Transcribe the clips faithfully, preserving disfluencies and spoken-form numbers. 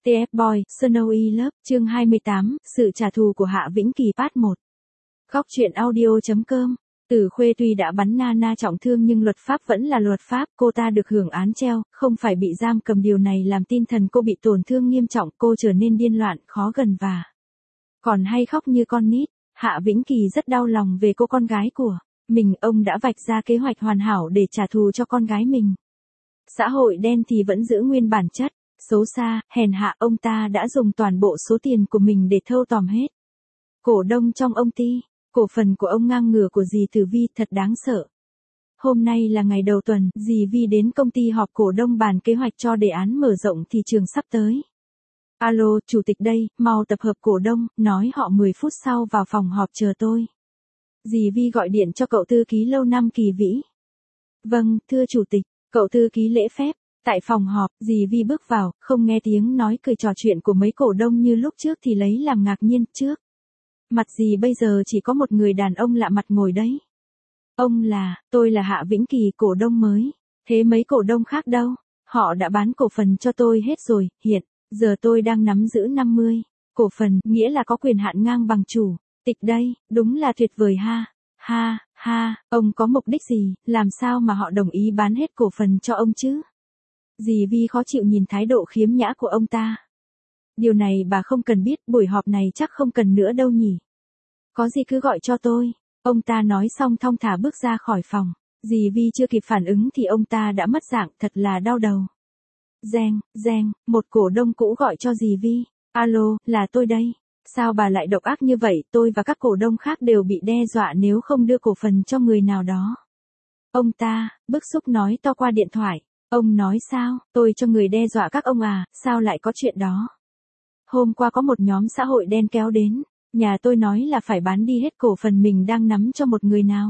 tê ép Boy, Snowy Love, chương hai mươi tám, sự trả thù của Hạ Vĩnh Kỳ part một. Góc truyện audio.com. Tử Khuê tuy đã bắn Nana trọng thương nhưng luật pháp vẫn là luật pháp, cô ta được hưởng án treo, không phải bị giam cầm, điều này làm tinh thần cô bị tổn thương nghiêm trọng, cô trở nên điên loạn, khó gần và còn hay khóc như con nít. Hạ Vĩnh Kỳ rất đau lòng về cô con gái của mình, ông đã vạch ra kế hoạch hoàn hảo để trả thù cho con gái mình. Xã hội đen thì vẫn giữ nguyên bản chất, xấu xa, hèn hạ, ông ta đã dùng toàn bộ số tiền của mình để thâu tóm hết cổ đông trong ông ty. Cổ phần của ông ngang ngửa của dì Tử Vi, thật đáng sợ. Hôm nay là ngày đầu tuần, dì Vi đến công ty họp cổ đông bàn kế hoạch cho đề án mở rộng thị trường sắp tới. Alo, chủ tịch đây, mau tập hợp cổ đông, nói họ mười phút sau vào phòng họp chờ tôi. Dì Vi gọi điện cho cậu thư ký lâu năm Kỳ Vĩ. Vâng, thưa chủ tịch, cậu thư ký lễ phép. Tại phòng họp, dì Vi bước vào, không nghe tiếng nói cười trò chuyện của mấy cổ đông như lúc trước thì lấy làm ngạc nhiên. Trước mặt dì bây giờ chỉ có một người đàn ông lạ mặt ngồi đấy. Ông là, tôi là Hạ Vĩnh Kỳ, cổ đông mới. Thế mấy cổ đông khác đâu? Họ đã bán cổ phần cho tôi hết rồi, hiện giờ tôi đang nắm giữ năm mươi cổ phần, nghĩa là có quyền hạn ngang bằng chủ tịch đây, đúng là tuyệt vời ha. Ha, ha, ông có mục đích gì, làm sao mà họ đồng ý bán hết cổ phần cho ông chứ? Dì Vi khó chịu nhìn thái độ khiếm nhã của ông ta. Điều này bà không cần biết, buổi họp này chắc không cần nữa đâu nhỉ. Có gì cứ gọi cho tôi. Ông ta nói xong thong thả bước ra khỏi phòng. Dì Vi chưa kịp phản ứng thì ông ta đã mất dạng, thật là đau đầu. Reng, reng, một cổ đông cũ gọi cho dì Vi. Alo, là tôi đây. Sao bà lại độc ác như vậy, tôi và các cổ đông khác đều bị đe dọa nếu không đưa cổ phần cho người nào đó. Ông ta, bức xúc nói to qua điện thoại. Ông nói sao, tôi cho người đe dọa các ông à, sao lại có chuyện đó? Hôm qua có một nhóm xã hội đen kéo đến, nhà tôi nói là phải bán đi hết cổ phần mình đang nắm cho một người nào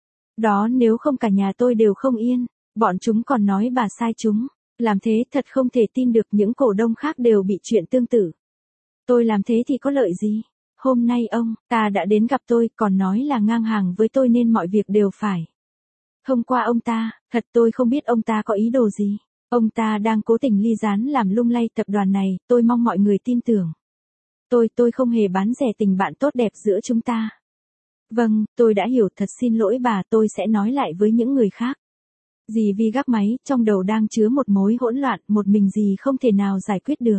đó, nếu không cả nhà tôi đều không yên. Bọn chúng còn nói bà sai chúng. Làm thế thật không thể tin được, những cổ đông khác đều bị chuyện tương tự. Tôi làm thế thì có lợi gì? Hôm nay ông ta đã đến gặp tôi, còn nói là ngang hàng với tôi nên mọi việc đều phải thông qua ông ta. Thật tôi không biết ông ta có ý đồ gì. Ông ta đang cố tình ly gián làm lung lay tập đoàn này, tôi mong mọi người tin tưởng. Tôi, tôi không hề bán rẻ tình bạn tốt đẹp giữa chúng ta. Vâng, tôi đã hiểu, thật xin lỗi bà, tôi sẽ nói lại với những người khác. Dì Vi gác máy, trong đầu đang chứa một mối hỗn loạn, một mình dì không thể nào giải quyết được.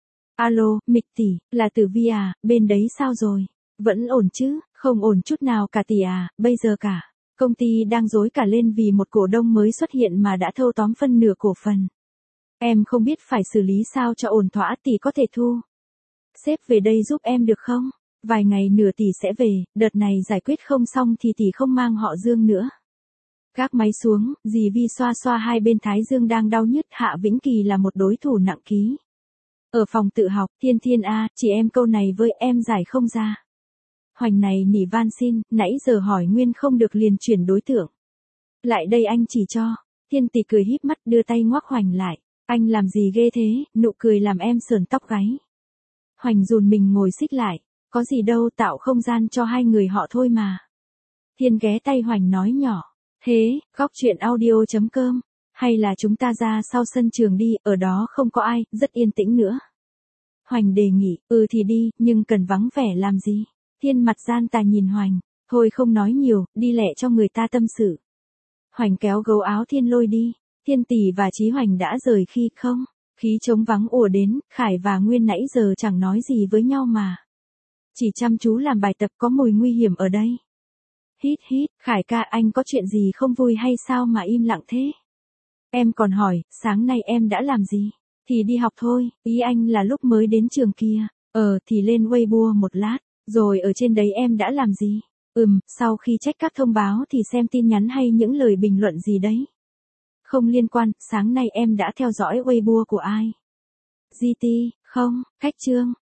Alo, Mịch tỷ, là Tử Vi à, bên đấy sao rồi? Vẫn ổn chứ? Không ổn chút nào cả tỷ à, bây giờ cả công ty đang rối cả lên vì một cổ đông mới xuất hiện mà đã thâu tóm phân nửa cổ phần. Em không biết phải xử lý sao cho ổn thỏa, tỷ có thể thu xếp về đây giúp em được không? Vài ngày nửa tỷ sẽ về, đợt này giải quyết không xong thì tỷ không mang họ Dương nữa. Gác máy xuống, dì Vi xoa xoa hai bên thái dương đang đau nhức. Hạ Vĩnh Kỳ là một đối thủ nặng ký. Ở phòng tự học, Thiên Thiên a, chị em câu này với em giải không ra. Hoành này nỉ van xin, nãy giờ hỏi nguyên không được liền chuyển đối tượng. Lại đây anh chỉ cho. Thiên Tỷ cười híp mắt đưa tay ngoắc Hoành lại. Anh làm gì ghê thế, nụ cười làm em sờn tóc gáy. Hoành dùn mình ngồi xích lại. Có gì đâu, tạo không gian cho hai người họ thôi mà. Thiên ghé tay Hoành nói nhỏ. Thế, góc truyện audio.com. Hay là chúng ta ra sau sân trường đi, ở đó không có ai, rất yên tĩnh nữa. Hoành đề nghị, ừ thì đi, nhưng cần vắng vẻ làm gì? Thiên mặt gian tà nhìn Hoành. Thôi không nói nhiều, đi lẹ cho người ta tâm sự. Hoành kéo gấu áo Thiên lôi đi. Thiên Tỷ và Chí Hoành đã rời khi không. Khí trống vắng ùa đến, Khải và Nguyên nãy giờ chẳng nói gì với nhau mà chỉ chăm chú làm bài tập, có mùi nguy hiểm ở đây. Hít hít, Khải ca, anh có chuyện gì không vui hay sao mà im lặng thế? Em còn hỏi, sáng nay em đã làm gì? Thì đi học thôi, ý anh là lúc mới đến trường kia. Ờ, thì lên Weibo một lát, rồi ở trên đấy em đã làm gì? Ừm, sau khi check các thông báo thì xem tin nhắn hay những lời bình luận gì đấy. Không liên quan, sáng nay em đã theo dõi Weibo của ai? giê tê, không, khách trương.